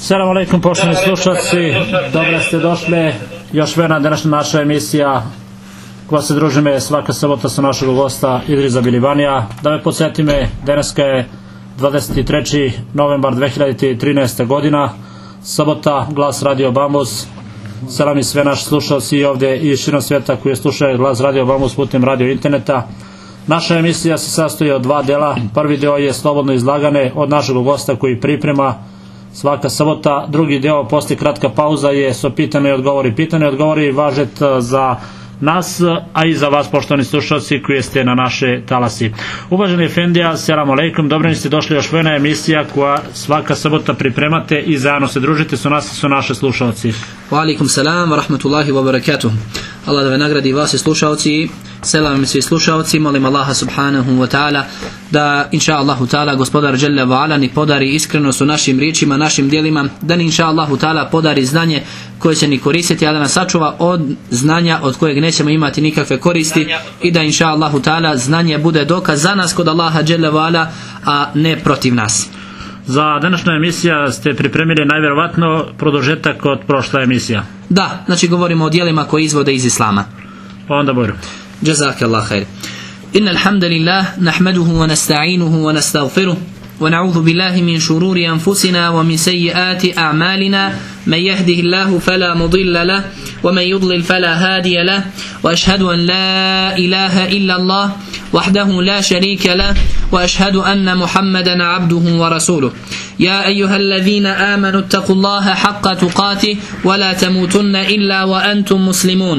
Selam alaikum poštovani slušalci, dobro ste došli. Još jedna današnja naša emisija koja se družime svaka sabota sa našeg gosta Idrisa Bilibanija. Da me podsjetime, danas je 23. novembar 2013. godina, sabota, Glas Radio Bambus. Selam i sve naši slušalci ovdje i širom svijeta koji slušaju Glas Radio Bambus putem radio interneta. Naša emisija se sastoji od dva dela. Prvi deo je slobodno izlagane od našeg gosta koji priprema svaka sabota. Drugi deo, poslije kratka pauza, su pitane i odgovori. Pitane i odgovori važet za nas, a i za vas poštovani slušalci koji ste na naše talasi. Uvaženi efendija, selam alejkum, dobro ste došli još jedna emisija koja svaka sabota pripremate i zajedno se družite su nas i su naše slušalci. Wa alaikum salam wa rahmatullahi wa barakatuh. Allah da ve nagradi vas i slušalci. Selam svi slušalci, molim Allaha subhanahu wa ta'ala da inša Allahu ta'ala gospodar Jalla wa ala ni podari iskrenost u našim riječima, našim djelima, da ni inša Allahu ta'ala podari znanje koje će ni koristiti, a da nas sačuva od znanja od kojeg nećemo imati nikakve koristi i da inša Allahu ta'ala znanje bude dokaz za nas kod Allaha Jalla wa ala, a ne protiv nas. Za današnju emisiju ste pripremili najvjerovatno produžetak od prošla emisija. Da, znači govorimo o djelima koje izvode iz Islama. Pa onda bojro. Jazakallah khair. Inna alhamdulillah nahmaduhu wa nasta'inuhu wa nastaghfiruh wa na'udhu billahi min shururi anfusina wa min sayyiati a'malina man yahdihillahu fala mudilla lahu wa man yudlil fala hadiya lahu wa ashhadu an la ilaha illa Allah wahdahu la sharika lahu wa ashhadu anna Muhammadan 'abduhu wa rasuluh. يا أيها الذين آمنوا اتقوا الله حق تقاته ولا تموتن إلا وأنتم مسلمون.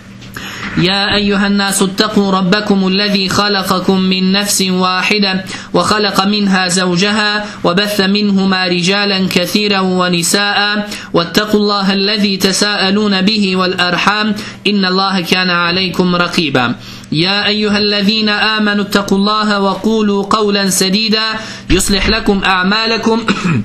يا أيها الناس اتقوا ربكم الذي خلقكم من نفس واحدة وخلق منها زوجها وبث منهما رجالا كثيرا ونساء واتقوا الله الذي تساءلون به والأرحام إن الله كان عليكم رقيبا. يا أيها الذين آمنوا اتقوا الله وقولوا قولا سديدا يصلح لكم أعمالكم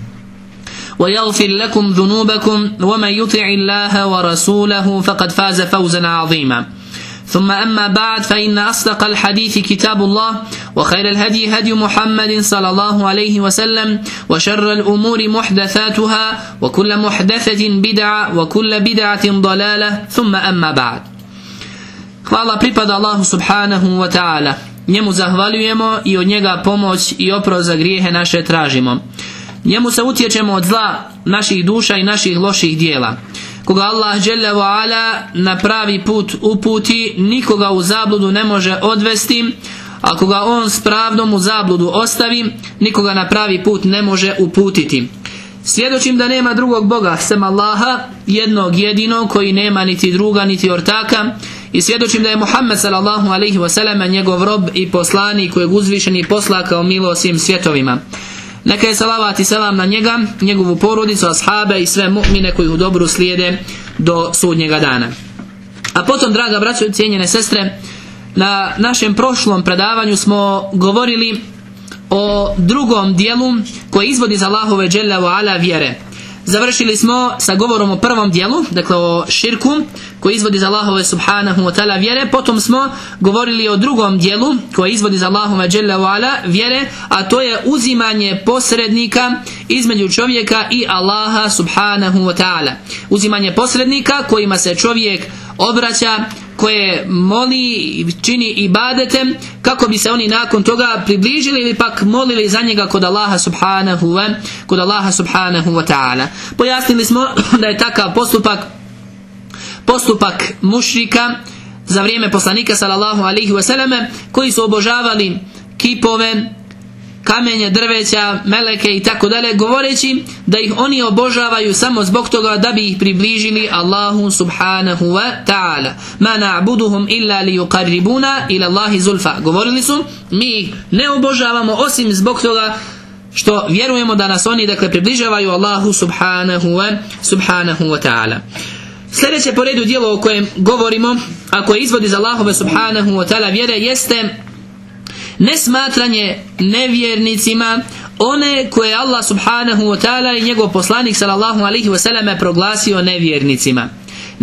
ويغفر لكم ذنوبكم ومن يطع الله ورسوله فقد فاز فوزا عظيما. ثم أما بعد فإن أصدق الحديث كتاب الله وخير الهدي هدي محمد صلى الله عليه وسلم وشر الأمور محدثاتها وكل محدثة بدعة وكل بدعة ضلالة ثم أما بعد. Hvala pripada Allahu subhanahu wa ta'ala. Njemu zahvaljujemo i od njega pomoć i oprost za grijehe naše tražimo. Njemu se utječemo od zla naših duša i naših loših dijela. Koga Allah Jalla wa ala na pravi put uputi, nikoga u zabludu ne može odvesti, a koga on s pravdom u zabludu ostavi, nikoga na pravi put ne može uputiti. Svjedočim da nema drugog Boga sem Allaha, jednog jedinog koji nema niti druga niti ortaka, i svjedočim da je Muhammed sallallahu alaihi wa sallam njegov rob i poslanik kojeg uzvišeni posla kao milost svim svjetovima. Neka je salavat i selam na njega, njegovu porodicu, ashabe i sve mu'mine koji u dobru slijede do sudnjega dana. A potom, draga braćo i cijenjene sestre, na našem prošlom predavanju smo govorili o drugom dijelu koji izvodi iz Allahove Jalla wa ala vjere. Završili smo sa govorom o prvom dijelu, dakle o širku koji izvodi iz Allahove subhanahu wa ta'ala vjere. Potom smo govorili o drugom dijelu koji izvodi iz Allahove Jalla wa ala vjere, a to je uzimanje posrednika između čovjeka i Allaha subhanahu wa ta'ala. Uzimanje posrednika kojima se čovjek obraća, koje moli, čini ibadete kako bi se oni nakon toga približili ili pak molili za njega kod Allaha subhanahu wa ta'ala. Pojasnili smo da je takav postupak mušrika za vrijeme poslanika sallallahu alaihi wasallam, koji su obožavali kipove, kamenje, drveća, meleke i tako dalje, govoreći da ih oni obožavaju samo zbog toga da bi ih približili Allahu subhanahu wa ta'ala. Ma na'buduhum illa li yuqarribuna ila Allahi zulfa. Govorili su, mi ih ne obožavamo osim zbog toga što vjerujemo da nas oni, dakle, približavaju Allahu subhanahu wa ta'ala. Sljedeće po redu djelo o kojem govorimo, a koje izvodi iz Allahove subhanahu wa ta'ala vjere, jeste nesmatranje nevjernicima one koje Allah subhanahu wa ta'ala i njegov poslanik sallallahu alaihi wa sallam proglasio nevjernicima.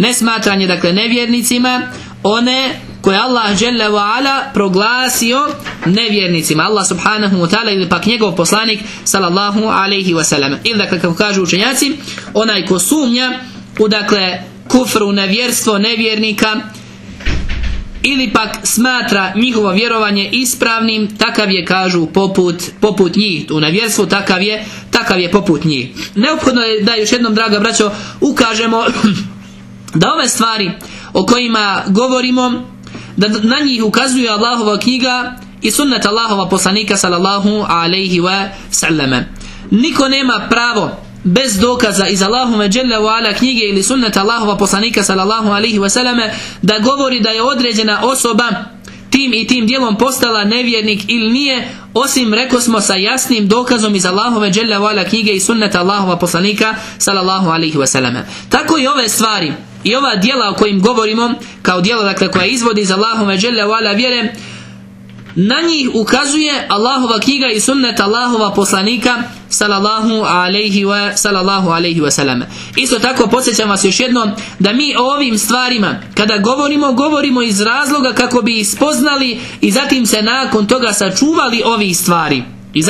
Nesmatranje, dakle, nevjernicima one koje Allah Jalla wa ala proglasio nevjernicima. Allah subhanahu wa ta'ala ili pak njegov poslanik sallallahu alaihi wa sallam. Ili dakle kako kažu učenjaci, onaj ko sumnja u dakle kufru, nevjerstvo nevjernika ili pak smatra njihovo vjerovanje ispravnim, takav je, kažu, poput njih. U nevjerstvu takav je poput njih. Neophodno je da još jednom, draga braćo, ukažemo da ove stvari o kojima govorimo, da na njih ukazuje Allahova knjiga i sunnet Allahova poslanika sallallahu alaihi wa sallam. Niko nema pravo bez dokaza iz Allahove dželle ve ala knjige ili sunneta Allahova poslanika sallallahu alaihi wa sallam da govori da je određena osoba tim i tim djelom postala nevjernik ili nije, osim, rekosmo, sa jasnim dokazom iz Allahove dželle ve ala knjige i sunneta Allahova poslanika sallallahu alaihi wa sallam. Tako i ove stvari i ova djela o kojim govorimo, kao djela dakle koja izvodi iz Allahove dželle ve ala vjere, na njih ukazuje Allahova knjiga i sunnet Allahova poslanika sallallahu alaihi wa sallam. Isto tako podsjećam vas još jednom da mi o ovim stvarima kada govorimo iz razloga kako bi ih spoznali i zatim se nakon toga sačuvali ovih stvari.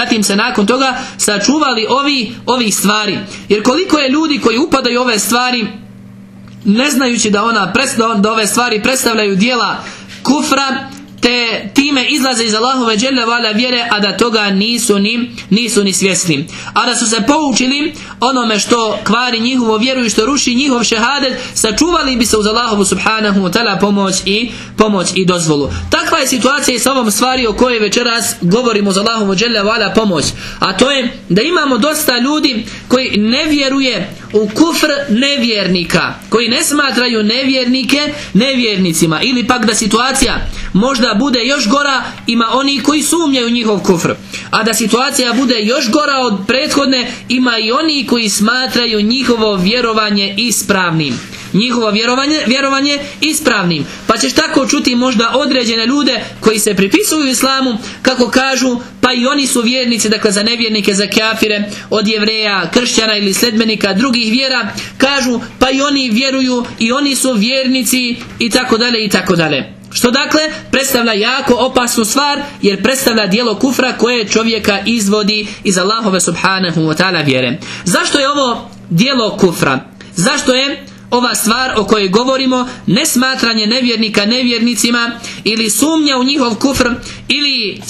Ovih stvari. Jer koliko je ljudi koji upadaju u ove stvari ne znajući da ove stvari predstavljaju djela kufra, te time izlaze iz Allahove dželle ve ala vjere, a da toga nisu ni svjesni. A da su se poučili onome što kvari njihovu vjeru i što ruši njihov šehadet, sačuvali bi se uz Allahovu subhanahu wa ta'ala pomoć i dozvolu. Takva je situacija i sa ovom stvari o kojoj večeras govorimo uz Allahovu dželle ve ala pomoć. A to je da imamo dosta ljudi koji ne vjeruje u kufr nevjernika, koji ne smatraju nevjernike nevjernicima, ili pak da situacija možda bude još gora, ima oni koji sumnjaju njihov kufr, a da situacija bude još gora od prethodne, ima i oni koji smatraju njihovo vjerovanje ispravnim. Pa ćeš tako čuti možda određene ljude koji se pripisuju islamu, kako kažu, pa i oni su vjernici, dakle za nevjernike, za kafire, od jevreja, kršćana ili sledbenika drugih vjera, kažu pa i oni vjeruju i oni su vjernici i tako dalje. Što dakle predstavlja jako opasnu stvar, jer predstavlja djelo kufra koje čovjeka izvodi iz Allahove subhanahu wa ta'ala vjere. Zašto je ovo djelo kufra? Zašto je ova stvar o kojoj govorimo nesmatranje nevjernika nevjernicima ili sumnja u njihov kufr ili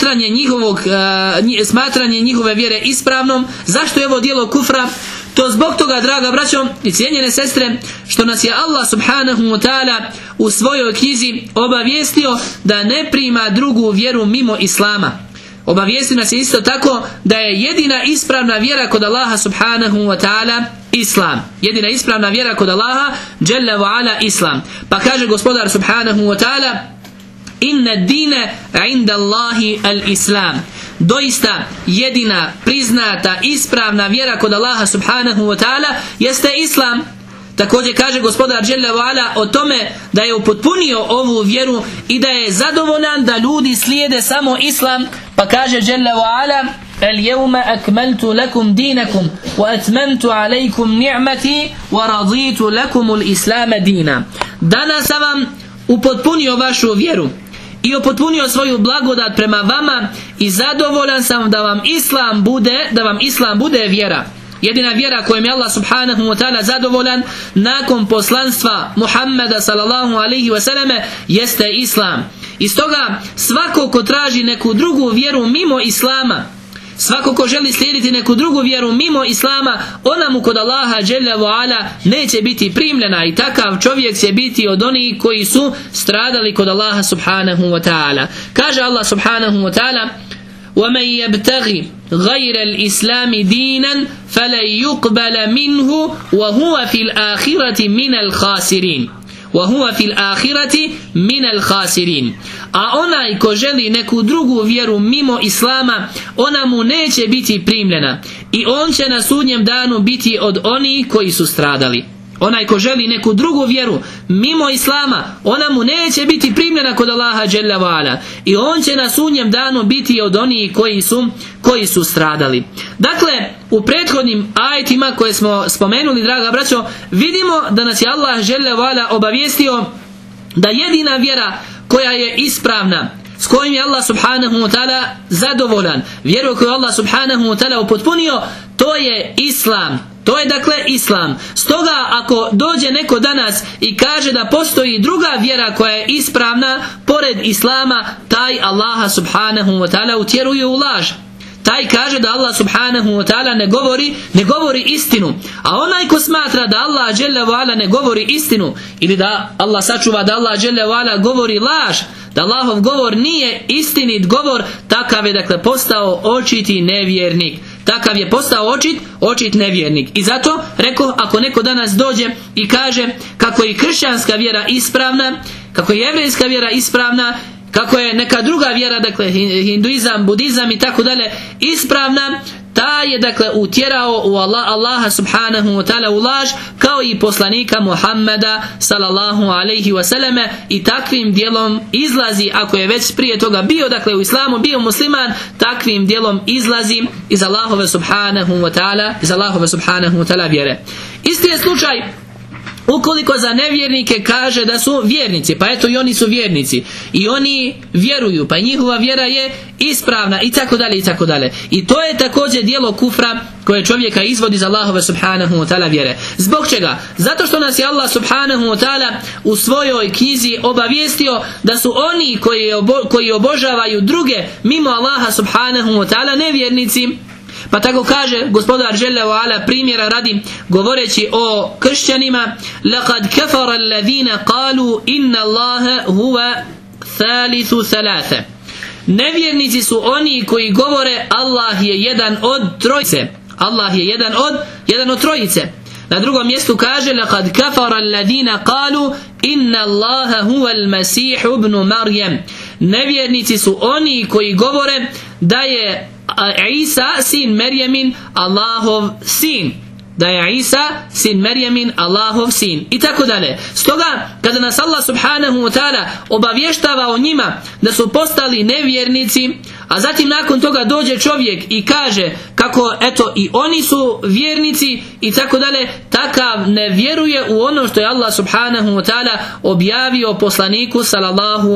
smatranje njihove vjere ispravnom? Zašto je ovo djelo kufra? To zbog toga, draga braćo i cijenjene sestre, što nas je Allah subhanahu wa ta'ala u svojoj knjizi obavijestio da ne prima drugu vjeru mimo islama. Obavijestio nas je isto tako da je jedina ispravna vjera kod Allaha subhanahu wa ta'ala islam. Jedina ispravna vjera kod Allaha dželle ve ala islam. Pa kaže gospodar subhanahu wa ta'ala: inna dine inda Allahi al-islam. Doista jedina priznata ispravna vjera kod Allaha subhanahu wa ta'ala jeste islam. Također kaže gospodar dželle ve ala o tome da je upotpunio ovu vjeru i da je zadovoljan da ljudi slijede samo islam, pa kaže dželle ve ala: al-yawma akmaltu lakum dinakum wa atmamtu alaykum ni'mati wa raditu lakum al-islam dina. Danas sam vam upotpunio vašu vjeru i upotpunio svoju blagodat prema vama i zadovoljan sam da vam islam bude vjera. Jedina vjera kojom je Allah subhanahu wa ta'ala zadovoljan nakon poslanstva Muhammeda sallallahu alaihi wa sallame jeste islam. I stoga svako ko traži neku drugu vjeru mimo islama, svako ko želi slijediti neku drugu vjeru mimo islama, ona mu kod Allaha dželle ve ala neće biti primljena, i takav čovjek će biti od onih koji su stradali kod Allaha subhanahu wa ta'ala. Kaže Allah subhanahu wa ta'ala: وَمَنْ يَبْتَغِ غَيْرَ الْإِسْلَامِ دِينًا فَلَنْ يُقْبَلَ مِنْهُ وَهُوَ فِي الْآخِرَةِ مِنَ الْخَاسِرِينَ. A onaj ko želi neku drugu vjeru mimo islama, ona mu neće biti primljena i on će na sudnjem danu biti od onih koji su stradali. Onaj ko želi neku drugu vjeru mimo islama, ona mu neće biti primljena kod Allaha dželle ve ala i on će na sudnjem danu biti od onih koji su stradali. Dakle, u prethodnim ajetima koje smo spomenuli, draga braćo, vidimo da nas je Allah dželle ve ala obavijestio da jedina vjera koja je ispravna s kojim je Allah subhanahu wa ta'ala zadovoljan, vjeru koju Allah subhanahu wa ta'ala upotpunio, to je Islam. To je dakle Islam. Stoga ako dođe neko danas i kaže da postoji druga vjera koja je ispravna pored Islama, taj Allaha subhanahu wa ta'ala utjeruje u laž. Taj kaže da Allah subhanahu wa ta'ala ne govori istinu. A onaj ko smatra da Allah dželle ve ala ne govori istinu, ili da Allah sačuva da Allah dželle ve ala govori laž, da Allahov govor nije istinit govor, takav je dakle postao očiti nevjernik. Takav je postao očit nevjernik. I zato rekao, ako neko danas dođe i kaže kako je kršćanska vjera ispravna, kako je jevrejska vjera ispravna, kako je neka druga vjera, dakle hinduizam, budizam i tako dalje, ispravna, ta je dakle utjerao u Allaha subhanahu wa ta'ala u laž, kao i poslanika Muhammeda sallallahu alaihi wasallame, i takvim dijelom izlazi, ako je već prije toga bio dakle u islamu, bio musliman, takvim dijelom izlazi iz Allahove subhanahu wa ta'ala vjere. Isti je slučaj ukoliko za nevjernike kaže da su vjernici, pa eto i oni su vjernici i oni vjeruju, pa njihova vjera je ispravna i tako dalje i tako dalje. I to je također djelo kufra koje čovjeka izvodi iz Allahove subhanahu wa ta'ala vjere. Zbog čega? Zato što nas je Allah subhanahu wa ta'ala u svojoj knjizi obavijestio da su oni koji obožavaju druge mimo Allaha subhanahu wa ta'ala nevjernici. Pa tako kaže gospodar dželle ve ala, primjera radi, govoreći o kršćanima: laqad kafara alladhina qalu inna Allaha huwa thalithu thalatha. Nevjernici su oni koji govore Allah je jedan od trojice. Allah je jedan od trojice. Na drugom mjestu kaže: laqad kafara alladhina qalu inna Allaha huwa al-masih ibn Maryam. Nevjernici su oni koji govore da je Isa sin Merjemin Allahov sin, da je Isa sin Merjemin Allahov sin, i tako dalje. Stoga kada nas Allah subhanahu wa ta'ala obavještava o njima da su postali nevjernici, a zatim nakon toga dođe čovjek i kaže kako eto i oni su vjernici i tako dalje, takav ne vjeruje u ono što je Allah subhanahu wa ta'ala objavio poslaniku sallallahu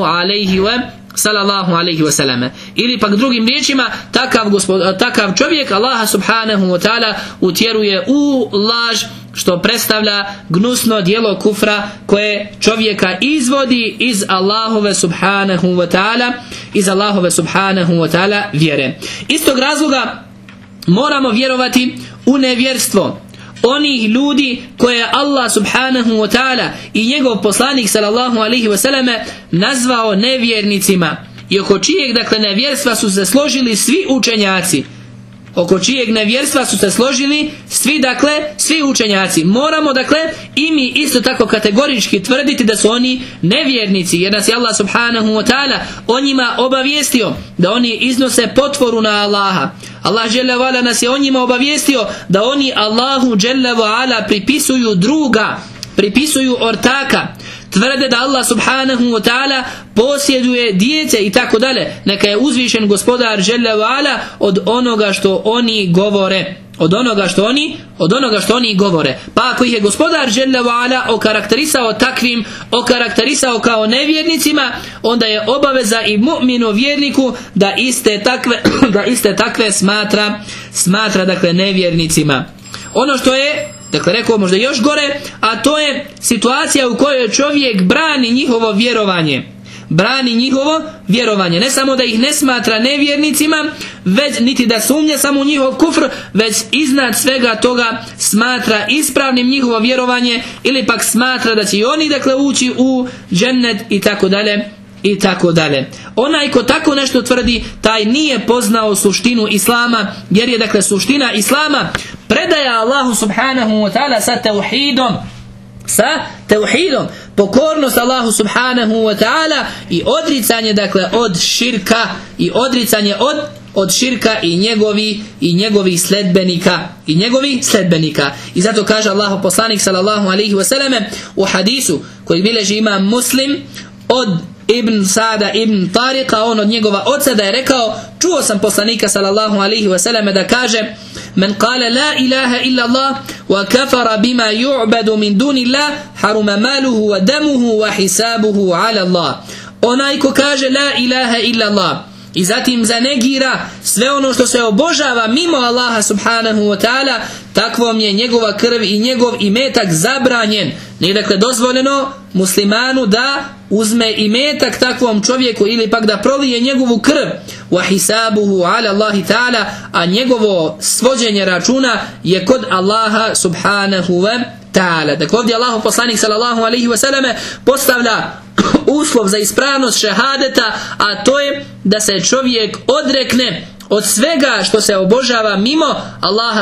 alaihi wasallam. Ili pak drugim riječima, takav čovjek Allaha subhanahu wa ta'ala utjeruje u laž, što predstavlja gnusno djelo kufra koje čovjeka izvodi iz Allahove subhanahu wa ta'ala vjere. Istog razloga moramo vjerovati u nevjerstvo onih ljudi koje je Allah subhanahu wa ta'ala i njegov poslanik sallallahu alaihi wasallam nazvao nevjernicima, i oko čijeg dakle nevjerstva su se složili svi učenjaci. Oko čijeg nevjerstva su se složili svi učenjaci. Moramo dakle i mi isto tako kategorički tvrditi da su oni nevjernici, jer nas je Allah subhanahu wa ta'ala o njima obavijestio da oni iznose potvoru na Allaha. Allah dželle ve ala nas je o njima obavijestio da oni Allahu dželle ve ala pripisuju druga, pripisuju ortaka, tvrde da Allah subhanahu wa ta'ala posjeduje djece i tako dalje. Neka je uzvišen gospodar dželle ve ala od onoga što oni govore. Od onoga što oni govore. Pa ako ih je gospodar dželle ve ala okarakterisao takvim, okarakterisao kao nevjernicima, onda je obaveza i mu'minu vjerniku da iste takve smatra dakle nevjernicima. Ono što je dakle rekao možda još gore, a to je situacija u kojoj čovjek brani njihovo vjerovanje. Ne samo da ih ne smatra nevjernicima, već niti da sumnja samo u njihov kufr, već iznad svega toga smatra ispravnim njihovo vjerovanje, ili pak smatra da će i oni dakle ući u džennet i tako dalje. I tako dalje. Onaj ko tako nešto tvrdi, taj nije poznao suštinu Islama, jer je dakle suština Islama predaja Allahu subhanahu wa ta'ala sa tauhidom, pokornost Allahu subhanahu wa ta'ala i odricanje dakle od širka, i odricanje od širka i njegovih sledbenika. I zato kaže Allahu poslanik sallallahu alaihi wasallam u hadisu koji bilježi imam Muslim od Ibn Sada Ibn Tariqa, on od njegova oca, da je rekao: čuo sam poslanika sallallahu alaihi wasallam da kaže: men kale la ilaha illa Allah wa kafara bima yu'badu min duni Allah haruma maluhu wa damuhu wa hisabuhu ala Allah. onaj ko kaže la ilaha illa Allah i zatim zanegira sve ono što se obožava mimo Allaha subhanahu wa ta'ala, takvom je njegova krv i njegov imetak zabranjen. Nije dakle dozvoljeno muslimanu da uzme imetak takvom čovjeku ili pak da prolije njegovu krv. Wa hisabuhu ala Allahi ta'ala, a njegovo svođenje računa je kod Allaha subhanahu wa ta'ala. Dakle ovdje Allahov poslanik sallallahu alaihi wa sallam postavlja uslov za ispravnost šehadeta, a to je da se čovjek odrekne od svega što se obožava mimo Allaha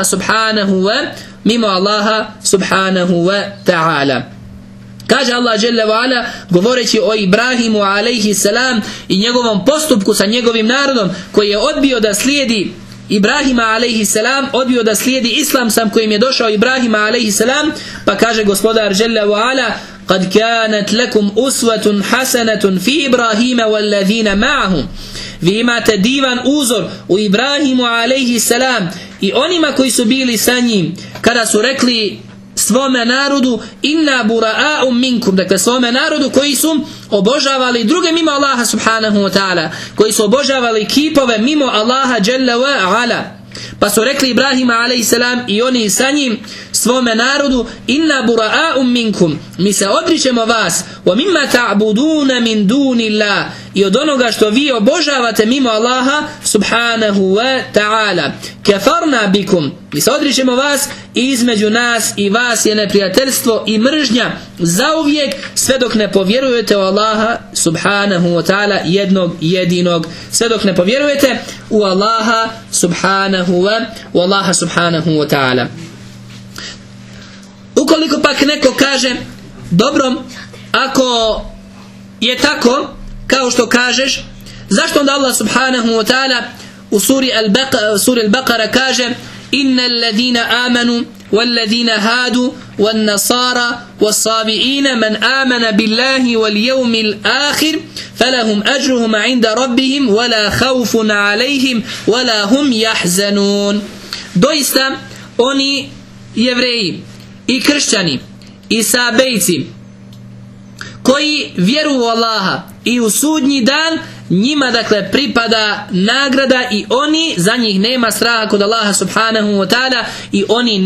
subhanahu wa ta'ala. Kaže Allah dželle ve ala govoreći o Ibrahimu alejhi selam i njegovom postupku sa njegovim narodom koji je odbio da slijedi Ibrahima alejhi selam, odbio da slijedi islam sam kojim je došao Ibrahima alejhi selam, pa kaže gospodar dželle ve ala: "Kad kanat lakum uswatun hasanatun fi Ibrahima wal ladina ma'ahu." Vi imate divan uzor u Ibrahimu alejhi selam i onima koji su bili sa njim kada su rekli svome narodu inna bura'a'um minkum, dakle svome narodu koji su obožavali druge mimo Allaha subhanahu wa ta'ala, koji su obožavali kipove mimo Allaha jalla wa ala. Pa su rekli Ibrahima a.s. i oni sa njim svome narodu inna bura'a'um minkum, mi se odričemo vas, wa mimma ta'buduna min dunillah, i od onoga što vi obožavate mimo Allaha subhanahu wa ta'ala. Kafarna bikum, mi se odričemo vas i između nas i vas je neprijateljstvo i mržnja zauvijek, sve dok ne povjerujete u Allaha subhanahu wa ta'ala jednog jedinog, sve dok ne povjerujete u Allaha subhanahu wa ta'ala. Ukoliko pak neko kaže dobro, ako je tako kao što kažeš, zašto onda Allah subhanahu wa ta'ala u suri Al-Baqara kaže innal ladina amanu wal ladina hadu wan nasara was sabiina man amana billahi wal yawmil akhir falahum ajruhum 'inda rabbihim wala khawfun 'alayhim wala hum yahzanun. Doista oni jevreji i kršćani i sabejci koji vjeruju u Allaha i u sudnji dan, njima dakle pripada nagrada i oni, za njih nema straha kod Allaha subhanahu wa ta'ala i oni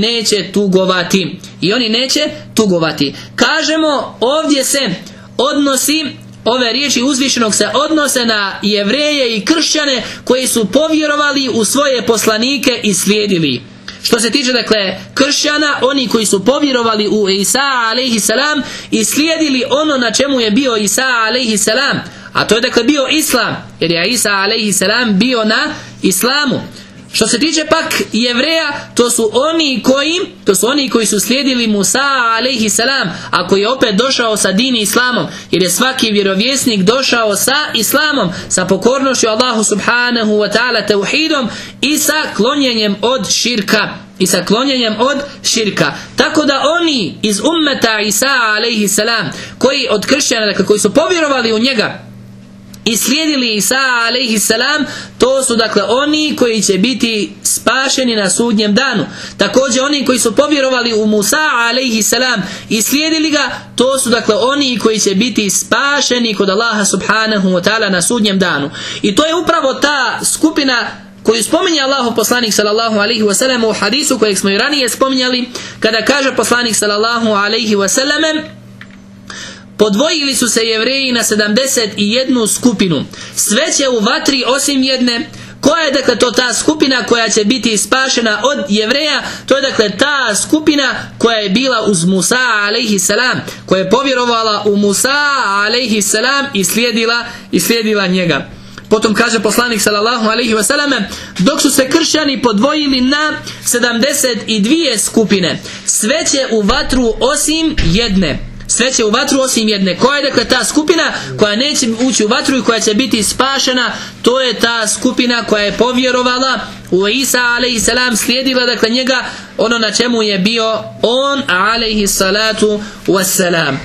neće tugovati. Kažemo, ovdje se odnosi, ove riječi uzvišenog se odnose na jevreje i kršćane koji su povjerovali u svoje poslanike i slijedili. Što se tiče dakle kršćana, oni koji su povjerovali u Isa alejhi selam i slijedili ono na čemu je bio Isa alejhi selam, a to je dakle bio islam, jer je Isa alejhi selam bio na islamu. Što se tiče pak jevreja, to su oni koji su slijedili Musa alejhi selam, a koji je opet došao sa dini islamom, jer je svaki vjerovjesnik došao sa islamom, sa pokornošću Allahu subhanahu wa ta'ala, tauhidom i sa klonjenjem od širka. Tako da oni iz ummeta Isa alejhi selam, koji od kršćana, dakle koji su povjerovali u njega i slijedili Isa alejhi selam, to su dakle oni koji će biti spašeni na sudnjem danu. Također oni koji su povjerovali u Musa alejhi selam i slijedili ga, to su dakle oni koji će biti spašeni kod Allaha subhanahu wa ta'ala na sudnjem danu. I to je upravo ta skupina koju spominje Allahov poslanik sallallahu alejhi ve sellem u hadisu kojeg smo i ranije spominjali, kada kaže poslanik sallallahu alejhi ve sellem: podvojili su se jevreji na 71 skupinu. Sve će u vatri osim jedne. Koja je dakle to ta skupina koja će biti spašena od jevreja? To je dakle ta skupina koja je bila uz Musa alejhi selam, koja je povjerovala u Musa alejhi selam i slijedila njega. Potom kaže poslanik sallallahu alejhi ve sellem: dok su se kršćani podvojili na 72 skupine, sve će u vatru osim jedne. Sve će u vatru osim jedne. Koja je dakle ta skupina koja neće ući u vatru i koja će biti spašena? To je ta skupina koja je povjerovala u Isa alejhi selam, slijedila dakle njega, ono na čemu je bio on alejhi salatu wassalam.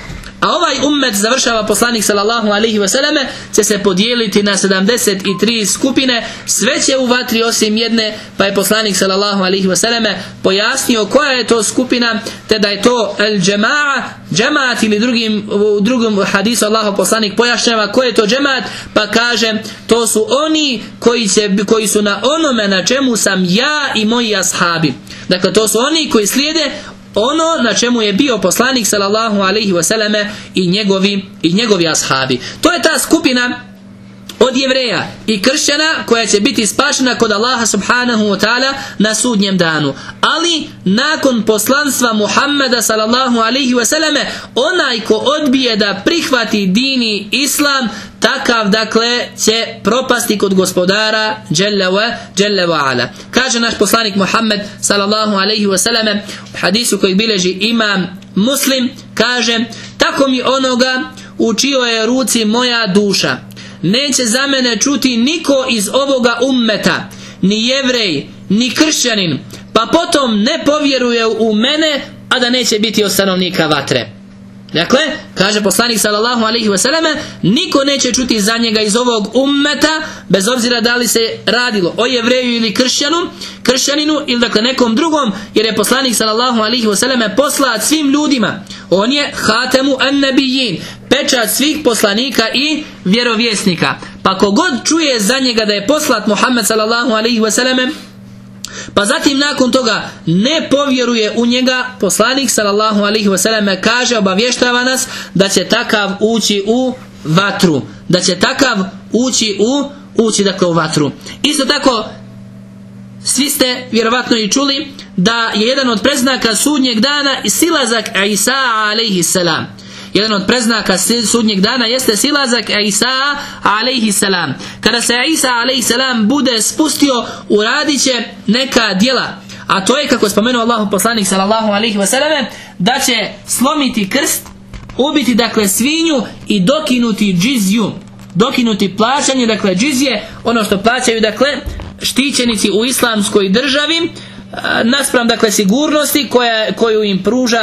A ovaj ummet, završava poslanik sallallahu alejhi ve selleme, će se podijeliti na 73 skupine, sve će u vatri osim jedne, pa je poslanik sallallahu alejhi ve selleme pojasnio koja je to skupina, te da je to džemaat, ili u drugom hadisu Allahov poslanik pojašnjava ko je to džemaat, pa kaže to su oni koji su na onome na čemu sam ja i moji ashabi. Dakle, to su oni koji slijede ono na čemu je bio poslanik sallallahu alejhi ve selleme i njegovi ashabi. To je ta skupina od Jevreja i kršćana koja će biti spašena kod Allaha subhanahu wa ta'ala na sudnjem danu. Ali nakon poslanstva Muhammeda sallallahu alejhi ve selleme, onaj ko odbije da prihvati dini islam, takav dakle će propasti kod gospodara dželle ve ala. Kaže naš poslanik Muhammed sallallahu alejhi ve selleme u hadisu koji bilježi imam Muslim, kaže: tako mi onoga u čijoj je ruci moja duša, neće za mene čuti niko iz ovoga ummeta, ni Jevrej, ni kršćanin, pa potom ne povjeruje u mene, a da neće biti od stanovnika vatre. Dakle, kaže poslanik sallallahu alejhi ve selleme, niko neće čuti za njega iz ovog ummeta, bez obzira da li se radilo o Jevreju ili kršćaninu ili dakle nekom drugom, jer je poslanik sallallahu alejhi ve selleme poslat svim ljudima. On je hatemu an-nabijin, pečat svih poslanika i vjerovjesnika. Pa kogod čuje za njega da je poslat Muhammed sallallahu alejhi ve selleme, pa zatim nakon toga ne povjeruje u njega, poslanik sallallahu alejhi ve selleme kaže, obavještava nas da će takav ući u vatru, da će takav ući dakle u vatru. Isto tako, svi ste vjerovatno i čuli da je jedan od predznaka sudnjeg dana i silazak Isa alejhi selam. Jedan od predznaka sudnjeg dana jeste silazak Isa alejhi selam. Kada se Isa alejhi selam bude spustio, uradit će neka djela, a to je, kako je spomenuo Allahov poslanik sallallahu alejhi ve selleme, da će slomiti krst, ubiti dakle svinju i dokinuti džizju, dokinuti plaćanje dakle džizje, ono što plaćaju dakle štićenici u islamskoj državi, naspram dakle sigurnosti koju im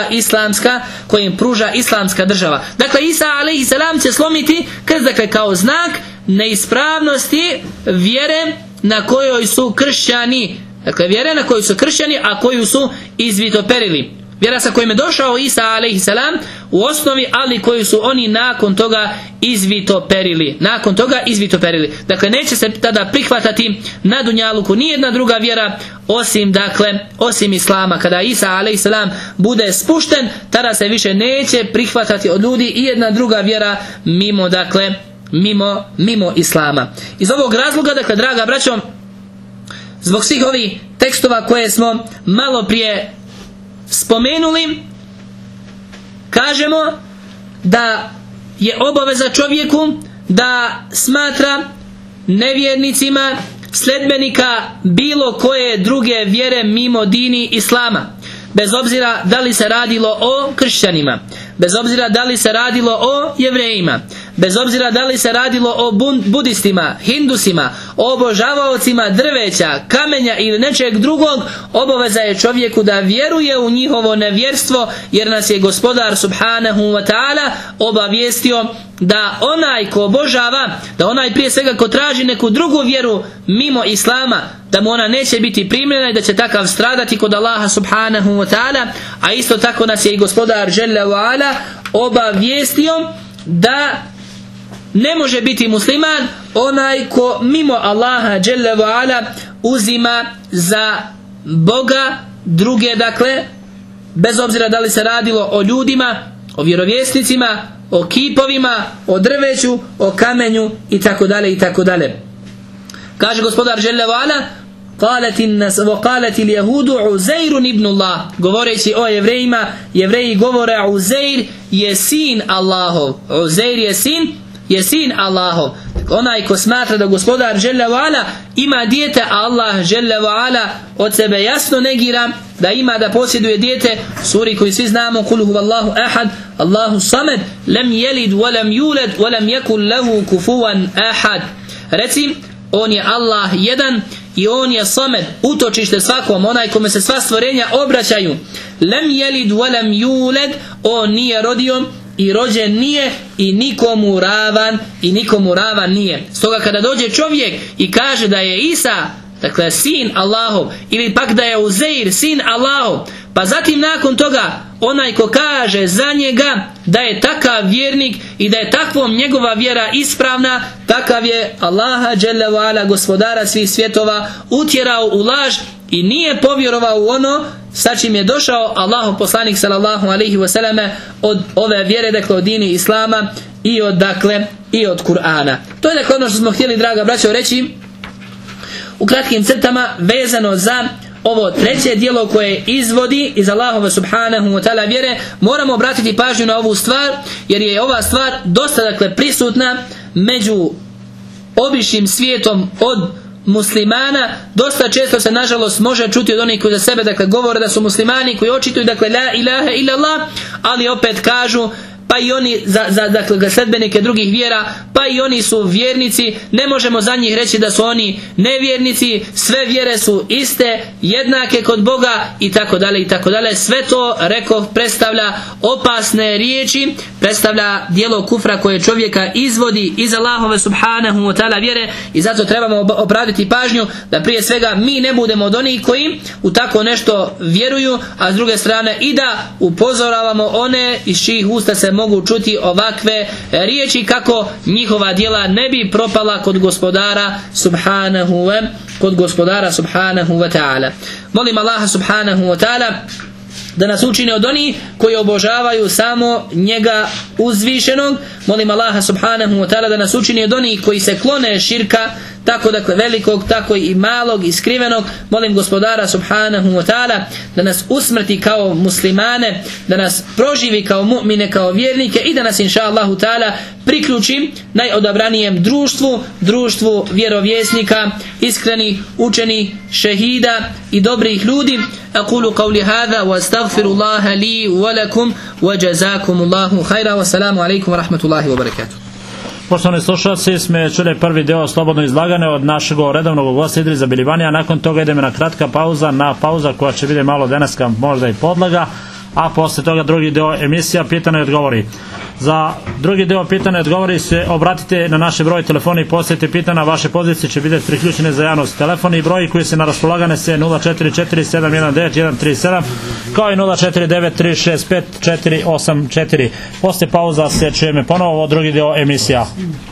pruža islamska država. Dakle, Isa alejhi selam će slomiti krst dakle kao znak neispravnosti vjere na kojoj su kršćani. Dakle, vjere na kojoj su kršćani, a koju su izvitoperili. Vjera sa kojim je došao Isa alejhi selam u osnovi, ali koju su oni nakon toga izvitoperili. Dakle, neće se tada prihvatati na dunjaluku nijedna druga vjera osim islama. Kada Isa alejhi selam bude spušten, tada se više neće prihvatati od ljudi i jedna druga vjera mimo islama. Iz ovog razloga, dakle, draga braćo, zbog svih ovih tekstova koje smo malo prije spomenuli, kažemo da je obaveza čovjeku da smatra nevjernicima sledbenika bilo koje druge vjere mimo dini islama, bez obzira da li se radilo o kršćanima, bez obzira da li se radilo o Jevrejima, bez obzira da li se radilo o budistima, hindusima, o obožavaocima drveća, kamenja ili nečeg drugog. Obaveza je čovjeku da vjeruje u njihovo nevjerstvo, jer nas je gospodar subhanahu wa ta'ala obavijestio da onaj ko obožava, da onaj prije svega ko traži neku drugu vjeru mimo islama, da mu ona neće biti primljena i da će takav stradati kod Allaha subhanahu wa ta'ala. A isto tako nas je i gospodar dželle wa ala obavijestio da ne može biti musliman onaj ko mimo Allaha dželle wa ala uzima za Boga druge, dakle, bez obzira da li se radilo o ljudima, o vjerovjesnicima, o kipovima, o drveću, o kamenju i tako dalje. Kaže gospodar dželle wa ala: وَقَالَتِ الْيَهُودُ عُزَيْرٌ ibn Allah. Govoreći o Jevrejima, Jevreji govore Uzeir je sin Allahov. Uzeir je sin Allahov. Onaj ko smatra da gospodar dželle wa ala ima dijete, a Allah dželle wa ala od sebe jasno negira da ima, da posjeduje dijete, suri koju svi znamo, kul huvallahu ahad, Allahu samad, lam yalid wa lam yulad wa lam yakul lahu kufuwan ahad. Reci, on je Allah jedan i on je samed, utočište svakom, onaj kome se sva stvorenja obraćaju. Lam yalid wa lam yulad, on nije rodio i rođen nije i nikomu ravan nije. Stoga kada dođe čovjek i kaže da je Isa, dakle sin Allahov, ili pak da je Uzeir sin Allahov, pa zatim nakon toga onaj ko kaže za njega da je takav vjernik i da je takvom njegova vjera ispravna, takav je Allaha dželle ve ala, gospodara svih svjetova, utjerao u laž i nije povjerovao u ono sa čim je došao Allahov poslanik sallallahu alejhi ve selleme od ove vjere, dakle od dini Islama i od Kur'ana. To je dakle ono što smo htjeli, draga braćo, reći u kratkim crtama vezano za ovo treće djelo koje izvodi iz Allahove subhanahu wa ta'ala vjere. Moramo obratiti pažnju na ovu stvar, jer je ova stvar dosta dakle prisutna među običnim svijetom od muslimana. Dosta često se nažalost može čuti od onih koji za sebe dakle govore da su muslimani, koji očituju dakle la ilaha illallah, ali opet kažu pa i oni dakle sledbenike drugih vjera, pa i oni su vjernici, ne možemo za njih reći da su oni nevjernici, sve vjere su iste, jednake kod Boga i tako dalje. Sve to, rekoh, predstavlja opasne riječi, predstavlja djelo kufra koje čovjeka izvodi iz Allahove subhanahu wa ta'ala vjere, i zato trebamo obratiti pažnju da prije svega mi ne budemo od onih koji u tako nešto vjeruju, a s druge strane i da upozoravamo one iz čijih usta se mogu čuti ovakve riječi, kako njihova djela ne bi propala kod gospodara subhanahu wa ta'ala. Molim Allaha subhanahu wa ta'ala da nas učini od onih koji obožavaju samo njega uzvišenog. Molim Allaha subhanahu wa ta'ala da nas učini od onih koji se klone širka, tako dakle velikog, tako i malog i skrivenog. Molim gospodara subhanahu wa ta'ala da nas usmrti kao muslimane, da nas proživi kao mu'mine, kao vjernike, i da nas inša Allahu ta'ala priključi najodabranijem društvu vjerovjesnika, iskrenih, učenih, šehida i dobrih ljudi. Aqulu qawli hadha wa astaghfirullaha li wa lakum wa jazakumullahu khaira, wa salamu alaikum wa rahmatullahi wa barakatuh. Poštovani slušalci, smo čuli prvi dio slobodno izlagane od našeg redovnog gosta Idrisa Bilivanija. Nakon toga idemo na kratka pauza koja će biti malo deneska, možda i podlaga, a poslije toga drugi dio emisija pitanja i odgovori. Za drugi dio pitanja i odgovori se obratite na naš broj telefona i postavite pitanja. Vaše pozicije će biti priključene za javnost. Telefon i broj koji se na raspolagane se 0447199137 kao i 0493654484. Poslije pauza se čujeme ponovo, drugi dio emisija.